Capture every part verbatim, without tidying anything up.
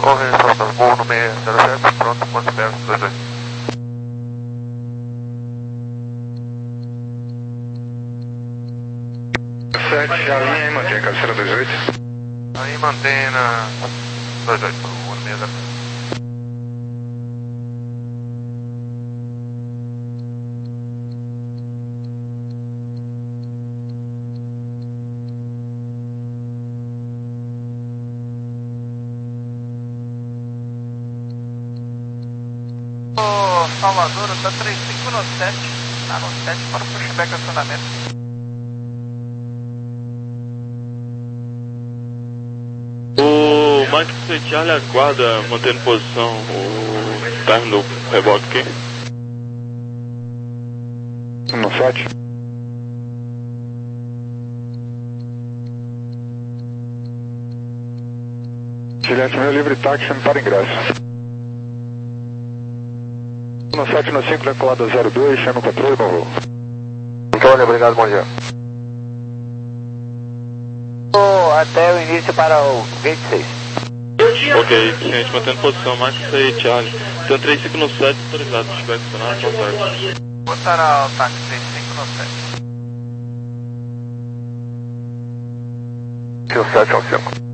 Torre, Santos, Gol no seis zero sete, pronto, ponte perto, dois dois. sete, a linha aí mantém, cabeceira dois oito. Aí mantém na dois oito, Gol no seis zero sete. Ô, Salvador, tá três cinco no sete, tá no sete para o pushback acionamento. O Mike Charlie aguarda mantendo posição o time do reboque aqui. No sete. Juliette, meu livre táxi para ingresso. No sete, no cinco, decolada zero dois, chama o controle, bom voo. Antônio, obrigado, bom dia. Oh, até o início para o vinte e seis. Ok, gente, mantendo posição, Mike Charlie. Então três cinco no sete, autorizado, pushback acionado, contato. Botará o táxi três cinco no sete. Tio sete ao cinco.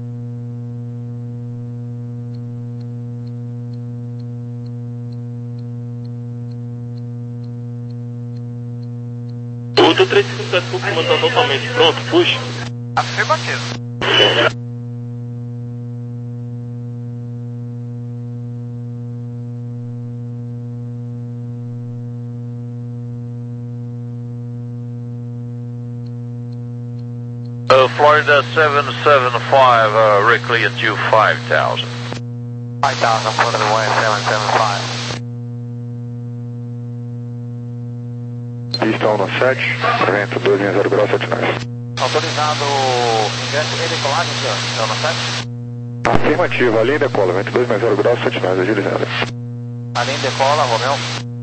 O do três cinco sete, o comando tá totalmente pronto, puxa. Afirmativo. Uh, Florida seven seven five, uh, Rickley at you five thousand. five thousand, Florida one seven seven five. Pista um no sete, vento dois zero graus, sete nove. Autorizado ingresso e decolagem, senhor. Então, no sete. Afirmativa, linha decola, vento dois zero graus, sete nove, agilizando. A linha decola, Romeu.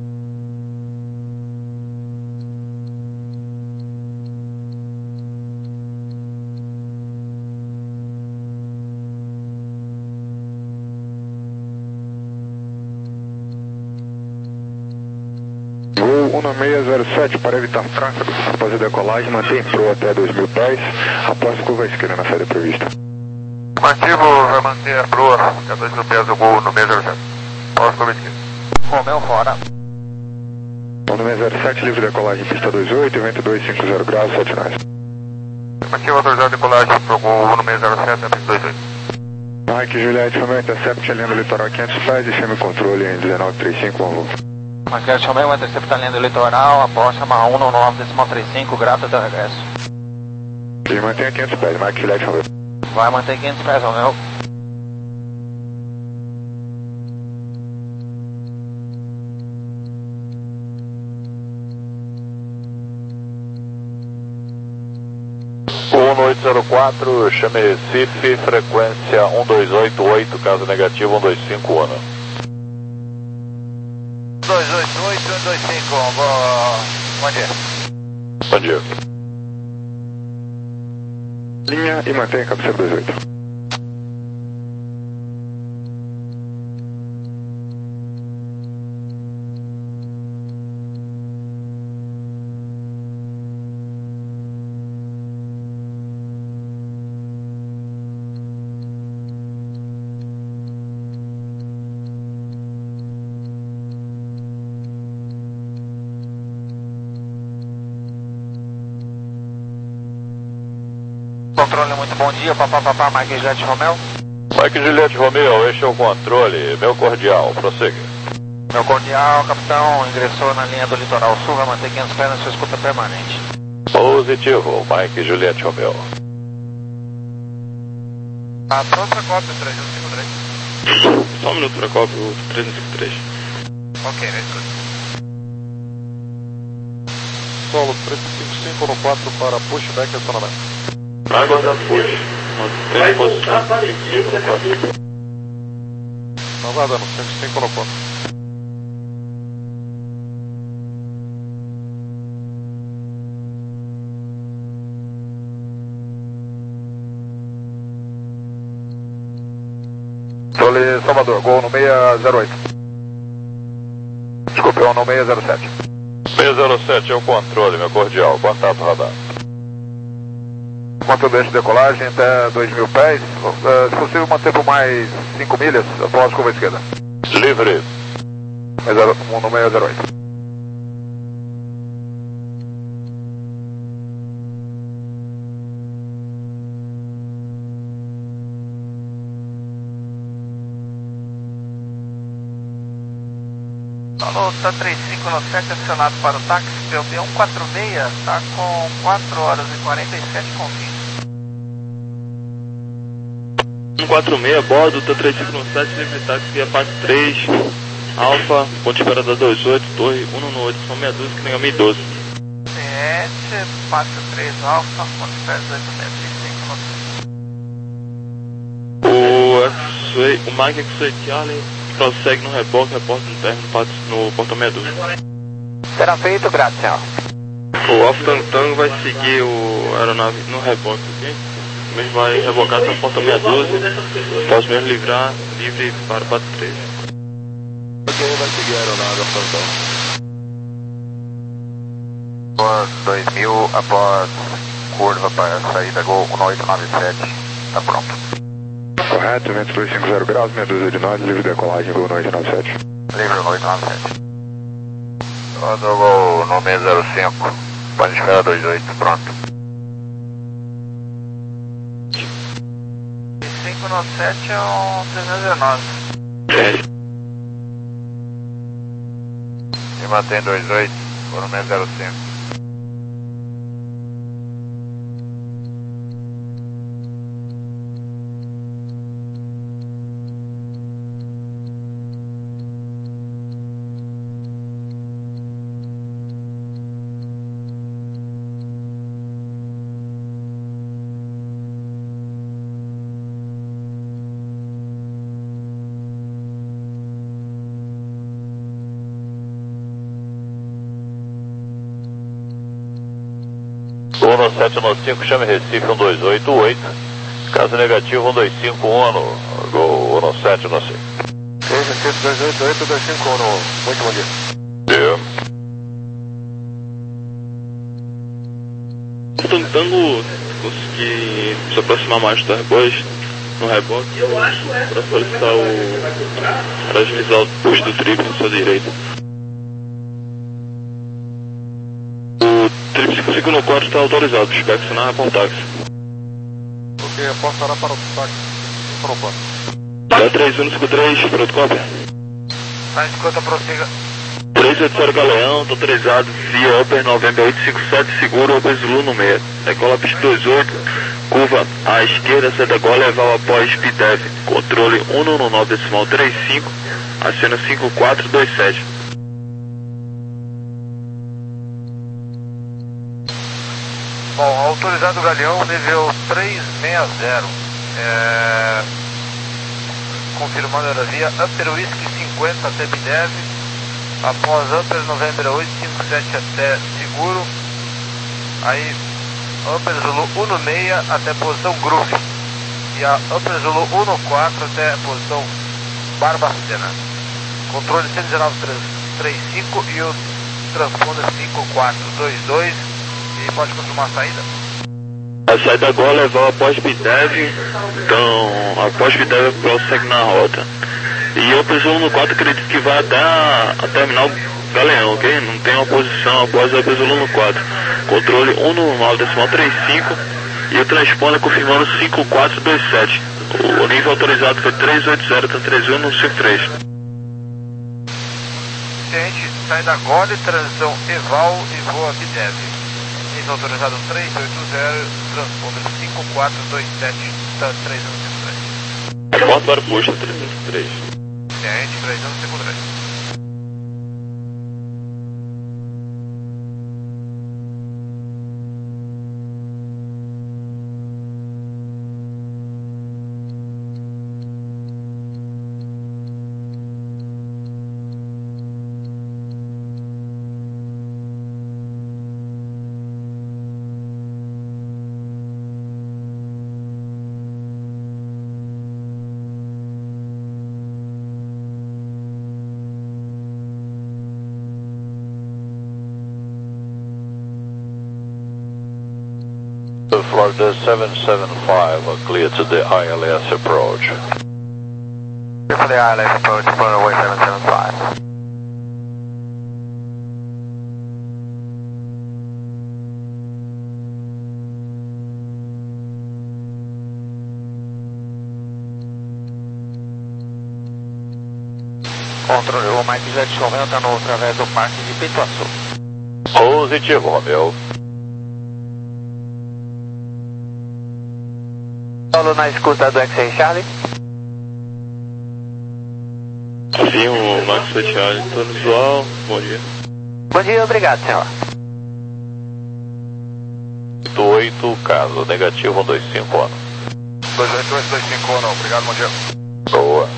Gol um seis zero sete, para evitar tráfego, após a decolagem, mantém pro até dois mil pés, após curva à esquerda na saída prevista. Afirmativo, vai manter a proa, até dois mil pés do Gol no seis zero sete. Pós curva esquerda. Romeu fora. No seis zero sete, livre decolagem, pista dois oito, vento dois cinco zero graus, sete nove. Afirmativo, autorizado decolagem pro Gol no seis zero sete, até dois oito. Mike Juliette, Romeu, intercept, linha do litoral quinhentos pés e chame-controle em dezenove trinta e cinco, bom voo. Marquete Romeu, intercepta a linha do litoral, após chamar um no nove decimal trinta e cinco, grata até o regresso. E mantenha quinhentos pés, Mike Juliette, Romeu. Vai manter quinhentos pés, Romeu. um oito zero quatro, chame Recife, frequência um dois oito oito, caso negativo um dois cinco um. dois oito oito, um dois cinco, bom, bom dia. Bom dia. Linha e mantenha cabeceira dois oito. Controle, muito bom dia, papá, papá, Mike Juliette Romeu. Mike Juliette Romeu, este é o controle, meu cordial, prossiga. Meu cordial, capitão, ingressou na linha do litoral sul, vai manter quinhentos pés na sua escuta permanente. Positivo, Mike Juliette Romeu. Tá pronto a cópia, três um cinco três. Só um minuto para cópia, o três um cinco três. Ok, na escuta. Solo três cinco cinco no quatro para pushback e acionamento. Aguardar push. Mantém posição três cinco no quatro. Aguardando, cento e cinco no quatro. Salvador, gol no seis zero oito. Desculpe, eu no seis zero sete. seis zero sete é o controle, meu cordial. Contato radar. Controle deixo de decolagem até dois mil pés. Uh, se possível, manter por mais cinco milhas após a curva esquerda. Livre. No seis zero oito. Alô, tá trinta e cinco no sete, acionado para o táxi, P B cento e quarenta e seis, tá com quatro horas e quarenta e sete com vinte. cento e quarenta e seis, bordo, tá trinta e cinco no sete, livre táxi, via parte três, Alfa, ponte esperada dois oito, torre cento e oito, São meia dúzia, que nem mil e doze. sete, parte três, Alfa, ponte esperada oito metros e cinco no O X-Way, o Mike X-Way Charlie prossegue no reboque, reporta no término no portão meia dúzia. Será feito, graças, senhor. O Alfa Tango vai seguir o aeronave no reboque, ok? Mesmo vai rebocar até o portão meia dúzia, posso mesmo livrar, livre para o quatro três. Ok, vai seguir a aeronave, Alfa Após dois mil, após curva para saída, gol um oito nove sete, tá pronto. Correto, vento dois cinco zero graus, meia dúzia de nós, livre decolagem, gol um oito nove sete. Livre no oito nove sete. Todo gol no seis zero cinco, pode esperar dois oito, pronto. cinco no sete é um trezentos e dezenove. E mantém dois oito, por no seis zero cinco. um no sete no cinco, chame Recife um dois oito oito. Caso negativo um dois cinco um no gol um no sete no cinco. Recife dois oito oito, dois cinco um no. Muito bom dia. Deu. Tentando conseguir se aproximar mais do Airbus no reboque para solicitar o. para agilizar o push do triplo na sua direita. O triplo cinco cinco no quatro está autorizado, espero acionar para o táxi. Ok, apostará para o táxi. Pronto. Tá três um cinco três, pronto, cópia. Tá, escuta, prossiga. três oito zero Galeão, tô autorizado via Upper November oito cinco sete, seguro Upper Zulu no meio. Decola pista dois oito, curva à esquerda, você decola e levar após Speedev. Controle um no nove decimal trinta e cinco, acena cinco quatro dois sete. Bom, autorizado Galeão, nível trezentos e sessenta. É... Confirmando a via Upper Whisky cinquenta até Bidev. Após Upper November oito cinco sete até seguro. Aí Upper Zulu um no seis até posição Groove. E a Upper Zulu um no quatro até posição Barbacena. Controle cento e dezenove trinta e cinco e o transponder cinco quatro dois dois. E pode confirmar a saída? A saída agora levar após Bidev, então após Bidev prossegue na rota. E eu pessoal no quatro acredito que vai até a, a terminal Galeão, ok? Não tem uma posição após a pessoa no quatro. Controle um no nove decimal trinta e cinco e o transponder confirmando cinco quatro dois sete. O nível autorizado foi três oito zero, tá três um no cinco três. Ciente, saída agora e transição Eval e voa Bidev. Nível autorizado três oito zero, transponder cinco quatro dois sete, tá três um cinco três. Reporte para o posto três um cinco três. Ciente, três um cinco três. For the seven seven five, uh, clear to the I L S approach. Clear for the I L S approach for runway seven seven five. Controle, o Mike Jet Romeo está no através do parque de Pituaçu. Positivo, Romeo. Paulo na escuta do X-Ray Charlie. Sim, o Max Charlie, tô no visual, bom dia. Bom dia, obrigado, senhor. oito oito, caso negativo, um dois cinco ano. dois oito oito dois cinco ano, obrigado, bom dia. Boa.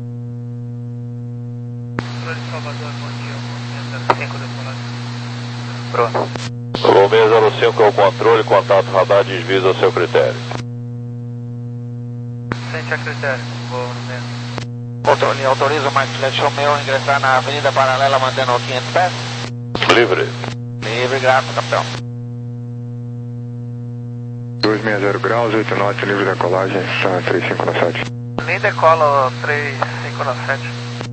Salvador, bom dia, zero cinco decolagem. Bruno. Romeo zero cinco é o controle, contato radar, desvio ao seu critério. Frente a critério, vou no mesmo. Controle, autoriza o Mike Jet Romeo a ingressar na avenida paralela mantendo quinhentos pés. Livre. Livre, graças, capitão. duzentos e sessenta graus, oito knots, nível de decolagem, está três cinco nove sete. Nem decola três cinco nove sete.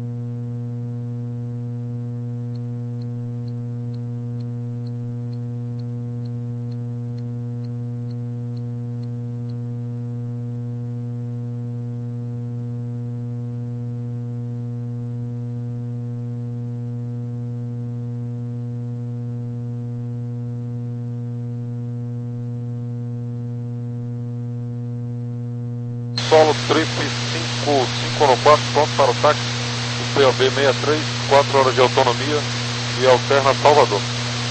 Solo trip cinco cinco no quatro, pronto para o táxi. O P O B sessenta e três, quatro horas de autonomia e alterna Salvador.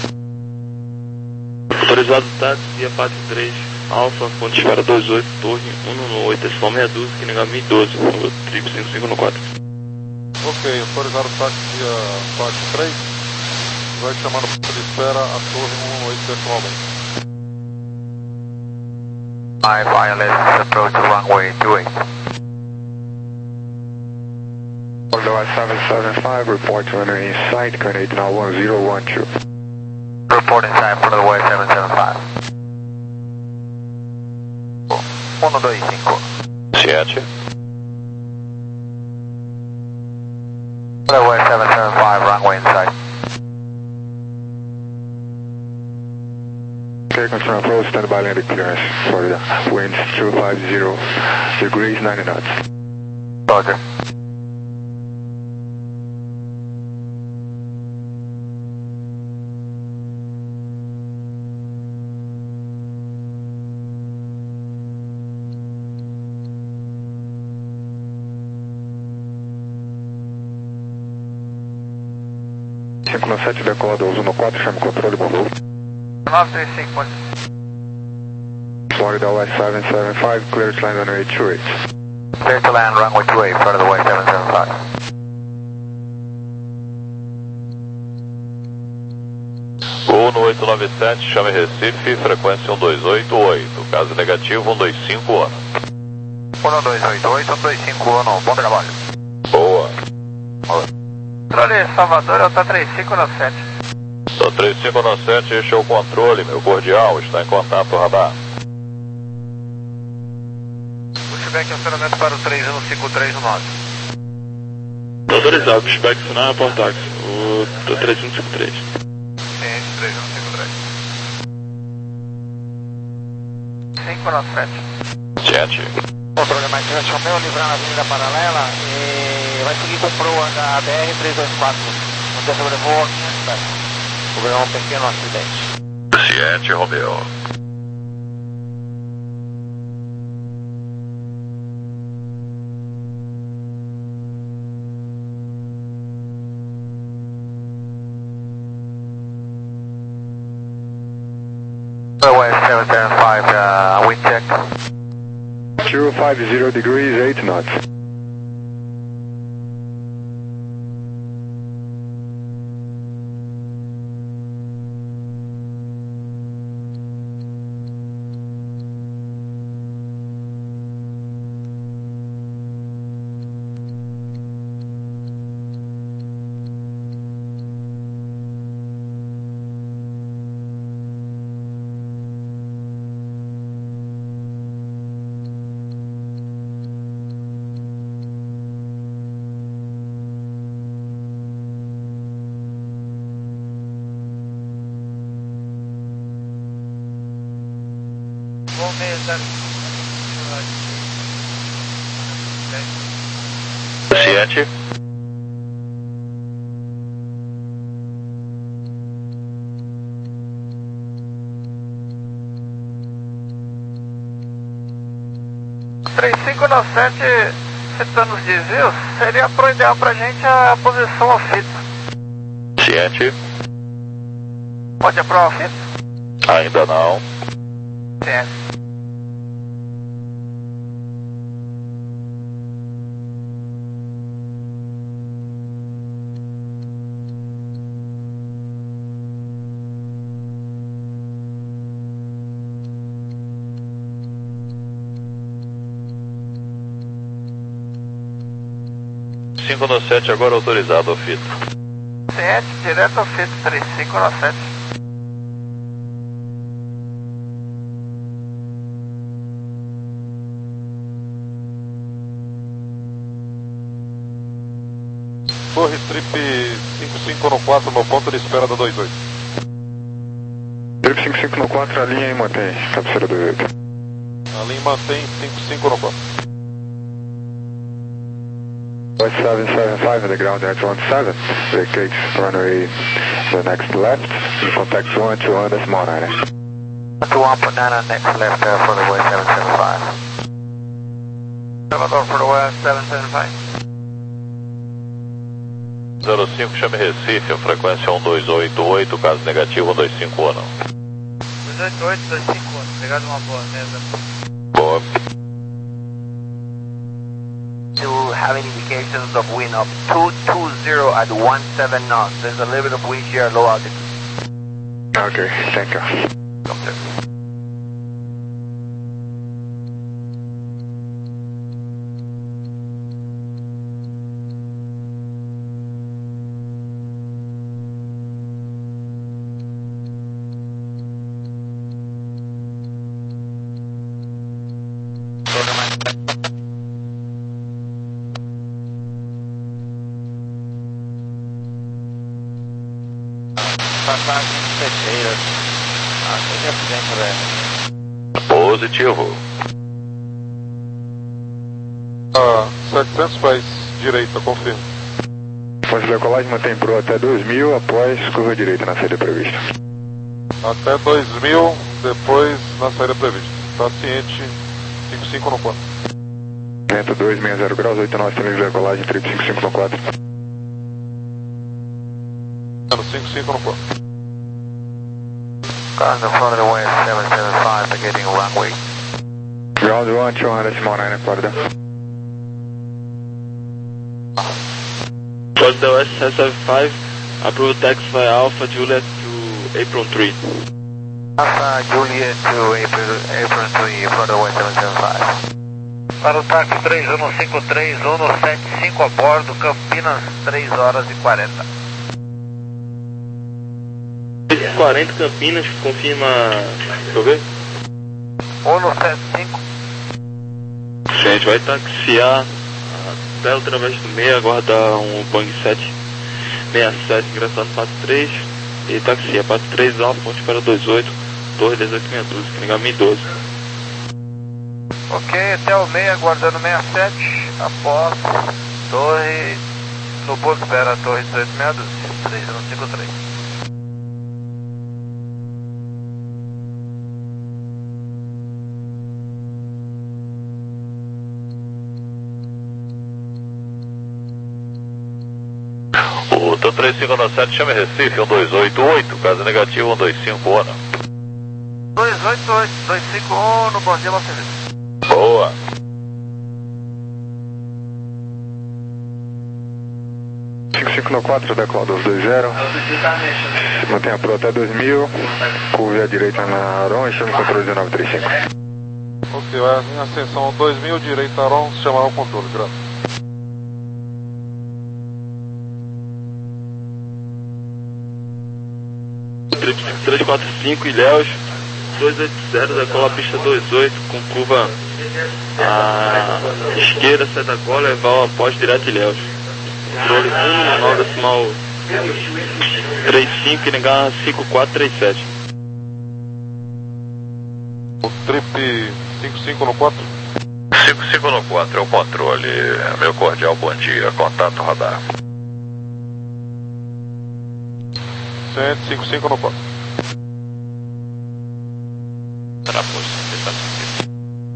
Autorizado táxi, via P A T três, Alfa, ponte esfera dois oito, torre um no oito, decimal meia dúzia, que nega mil e doze, trip cinco cinco no quatro. Ok, autorizado o táxi via P A T três, vai chamando para de espera a torre um no oito, decimal meia. I I L S approach runway two eight. Order seven seven five, report to enter in sight, coordinate now one zero one two. Report inside for the way seven seven five. um dois cinco. Ciente. For the way seven seven five, runway inside. Okay, confirm approach, stand by landing clearance for the winds two five zero degrees, ninety knots. Roger. cinco nove sete, decola do um no quatro, chama o controle, bom voo. nove três cinco, pode. Florida West seven seven five, clear to land runway two eight. Clear to land runway two eight for the way seven seven five. Gol no oito nove sete, chame Recife, frequência um dois oito oito, caso negativo um dois cinco ano. um dois oito oito, um dois cinco um, bom trabalho. Boa. Controle Salvador, Alta três cinco nove sete. Então, três cinco nove sete, este é o controle, meu cordial, está em contato radar. Pushback acionamento para o três um cinco três um nove. Autorizado, pushback final, por táxi, o três um cinco três. Sim, três um cinco três. cinco nove sete. Ciente. Controle Mike Jet Romeo, livrar na avenida paralela e vai seguir com o proa da B R três dois quatro. Onde sobrevoo quinhentos pés. Houve um pequeno acidente. Ciente, Romeo. Runway seven seven five, uh, wind check. two five zero degrees, eight knots. Ciente. três cinco nove sete, citando os desvios, seria pro ideal pra gente a posição ao fito. Ciente. Pode aprovar o fito? Ainda não. Ciente. cinco no sete agora autorizado ao fito. Ciente, direto ao fito, três cinco nove sete. Torre Trip cinco cinco no quatro no ponto de espera da dois oito. Trip cinco cinco no quatro, a linha e mantém, cabeceira dois oito. A linha mantém cinco cinco no quatro. seven seven five on the ground, that's one seven. Vacates runway the next left. In contact one two on the small nine. two one point nine on next left uh, for the way seven seven five. Salvador for the west, seven seven five. zero cinco, chame Recife, a frequência um dois oito oito, caso negativo um dois cinco um. dois oito oito, dois cinco um, obrigado, uma boa mesa. Boa. To have indications of wind of two two zero at one seven knots. There's a little bit of wind here at low altitude. Okay, thank you. Okay. Passagem terceira. Ah, seja presente, velho. Positivo. Ah, setecentos pés, direita, confirmo. Fonte de decolagem mantém pro até dois mil após curva direita na saída prevista. Até dois mil, depois na saída prevista. Tá ciente, cinco cinco no quatro. Vento dois seis zero graus, oito nove de decolagem, trip cinco cinco no quatro. cinco cinco no quatro. Cars in front of the west, seven seven five, beginning runway. Ground one two on the small nine, acorda. Towards the west, seven seven five, approve taxi Alpha Juliet to Apron three. Alpha Juliet to April, April three, in front of the west, seven seven five. Para o táxi três um cinco três, um sete cinco a bordo, Campinas, três horas e quarenta. três e quarenta Campinas, confirma. Deixa eu ver. um sete cinco. A gente vai taxiar até o través do meio, aguardar um Boeing sete seis sete ingressando no passo três e taxia passo três Alfa, ponte para dois oito, torre dezoito sessenta e dois, carregamento mil e doze. Ok, até o meio, aguardando sessenta e sete, após torre, no ponto espera torre dezoito sessenta e dois, três um cinco três. O três cinco nove sete, chame Recife, um dois oito oito, caso negativo um dois cinco um. dois oito oito, dois cinco um, no bom dia, Los Angeles. Boa. cinco cinco no quatro, decola dois dois zero. Mantém a pro até dois mil, curva à direita na Aron e chama o controle dezenove trinta e cinco. Ok, vai em ascensão dois mil, direita Aron, chamar o controle, graças. três quatro cinco, Ilhéus, dois oito zero, decola a pista dois oito, com curva à esquerda, seta cola, levar após direto Ilhéus. Controle um, nove decimal três cinco e negar cinco quatro três sete. O trip cinco cinco no quatro. cinco cinco no quatro, é o controle. Meu cordial bom dia, contato radar. Cento cinco cinco no quatro. Tá na posição, tá sentido.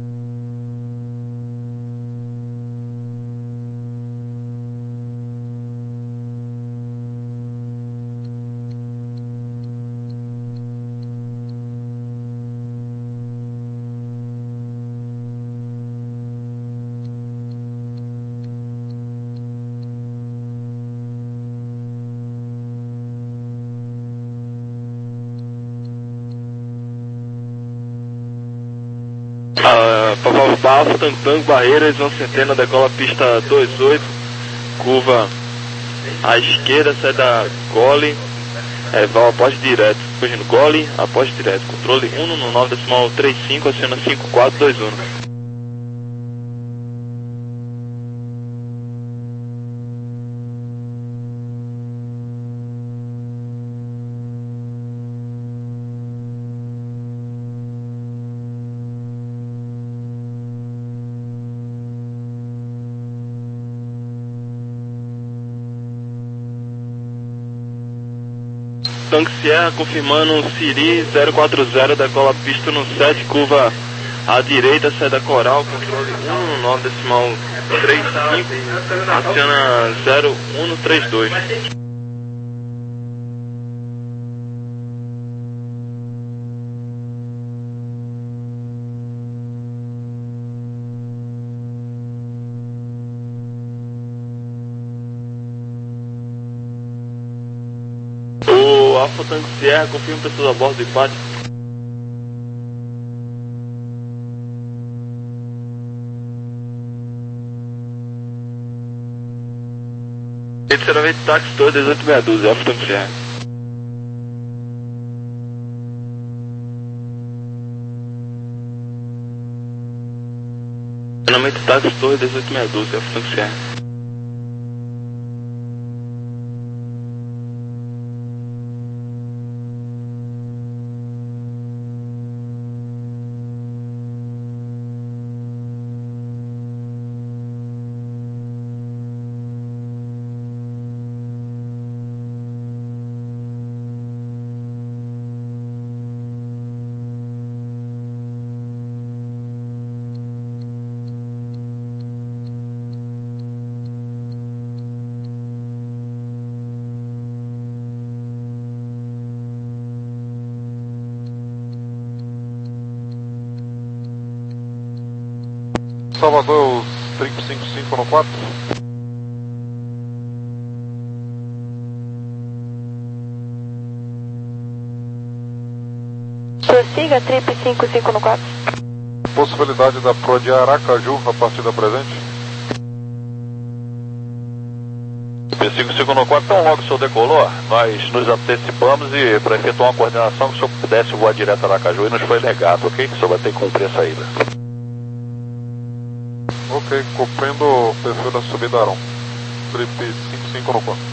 Ah, Papa Alfa, Tango Tango, Barreiras, uma centena, decola pista dois oito, curva à esquerda, sai da Gole, é, vai após direto, corrigindo Gole, após direto, controle um no nove decimal trinta e cinco, aciona cinco quatro dois um. Tanque Sierra confirmando Siri zero quatro zero, decola pista no sete, curva à direita, sai da Coral, controle um no nove decimal trinta e cinco, aciona zero um três dois. O Alfa Tango Sierra confirma pessoas a bordo do empate. Terceiramente táxi dois dezoito seis doze, Alfa Tango Sierra. Terceiramente táxi dois dezoito seis doze, Alfa Tango Sierra. Salvador, os trinta e cinco cinco no quatro. Prossiga, Trip cinco cinco no quatro. Possibilidade da Pro de Aracaju a partir da presente. P cinco cinco no quatro, então logo o senhor decolou, nós nos antecipamos e para efetuar uma coordenação que o senhor pudesse voar direto a Aracaju e nos foi negado, ok? O senhor vai ter que cumprir essa saída. Ok, cumprindo o perfil da subida Aron. Trip cinco cinco no quatro.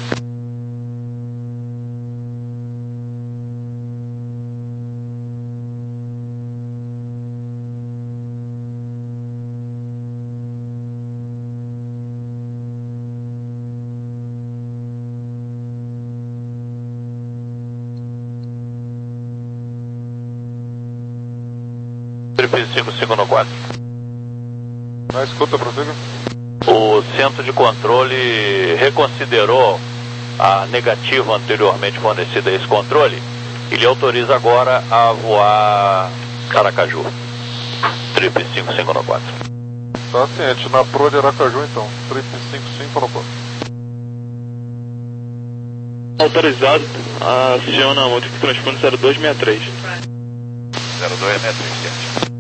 Trip cinco cinco no quatro. Na escuta, prossiga. O centro de controle reconsiderou a negativa anteriormente fornecida a esse controle e lhe autoriza agora a voar Aracaju. Trip cinco cinco no quatro. Tá ciente, na Pro de Aracaju então. Trip cinco cinco no quatro. Autorizado, aciona a multa que transponde zero dois seis três. zero dois seis três, certo.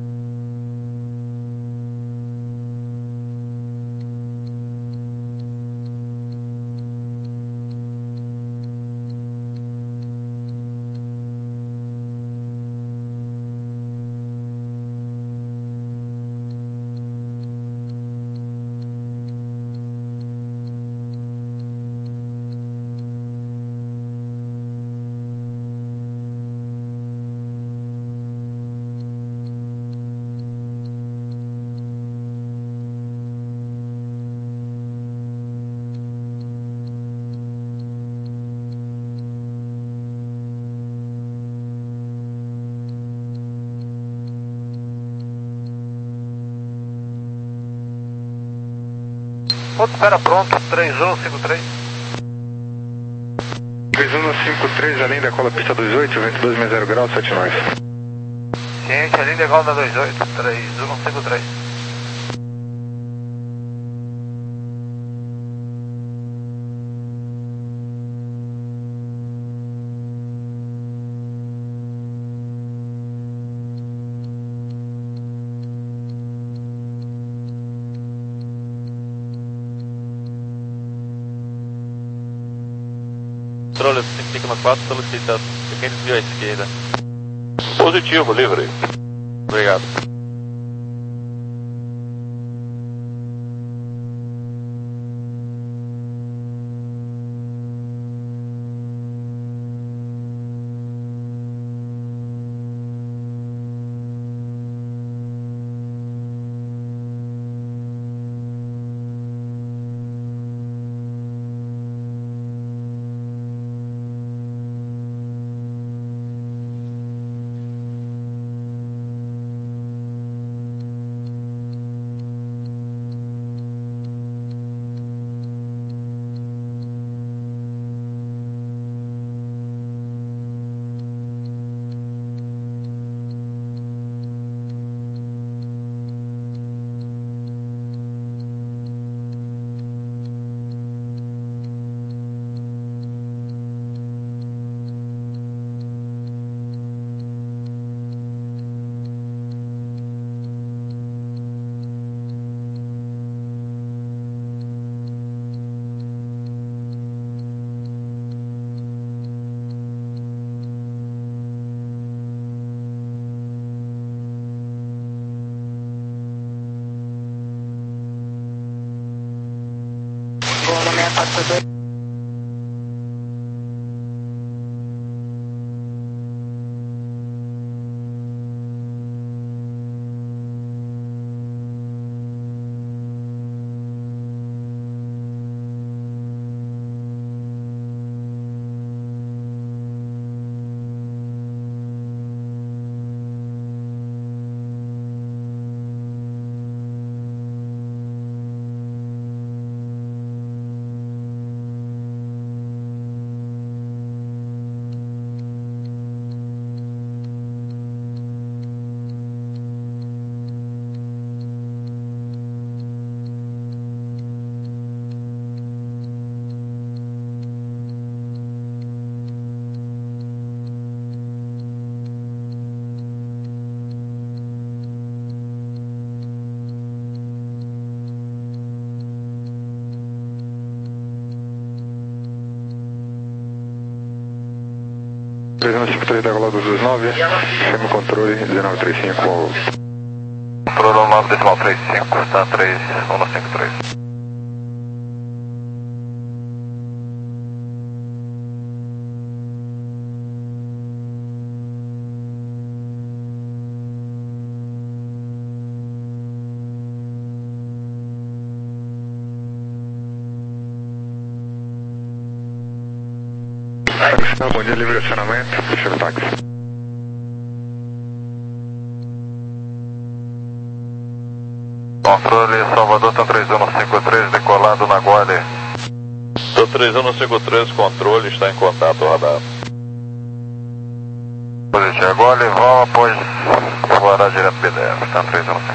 Ponto de espera pronto, três um cinco três. três um cinco três, além da cola pista dois oito, vento dois sessenta graus, sete nove. Ciente, além da cola da dois oito, três um cinco três. Controle cinco cinco quatro, solicita pequeno desvio à esquerda. Positivo, livre. Obrigado. três um cinco três da cola dos dois nove, chama o controle dezenove trinta e cinco. Controle nove decimal trinta e cinco, está três um cinco três. Bom dia, livre acionamento, deixa o táxi. Controle Salvador, tá três um cinco três, decolado na Guarda. Tô três um cinco três, controle, está em contato, radar. Positivo, agora vol após voará direto B dez, tá três um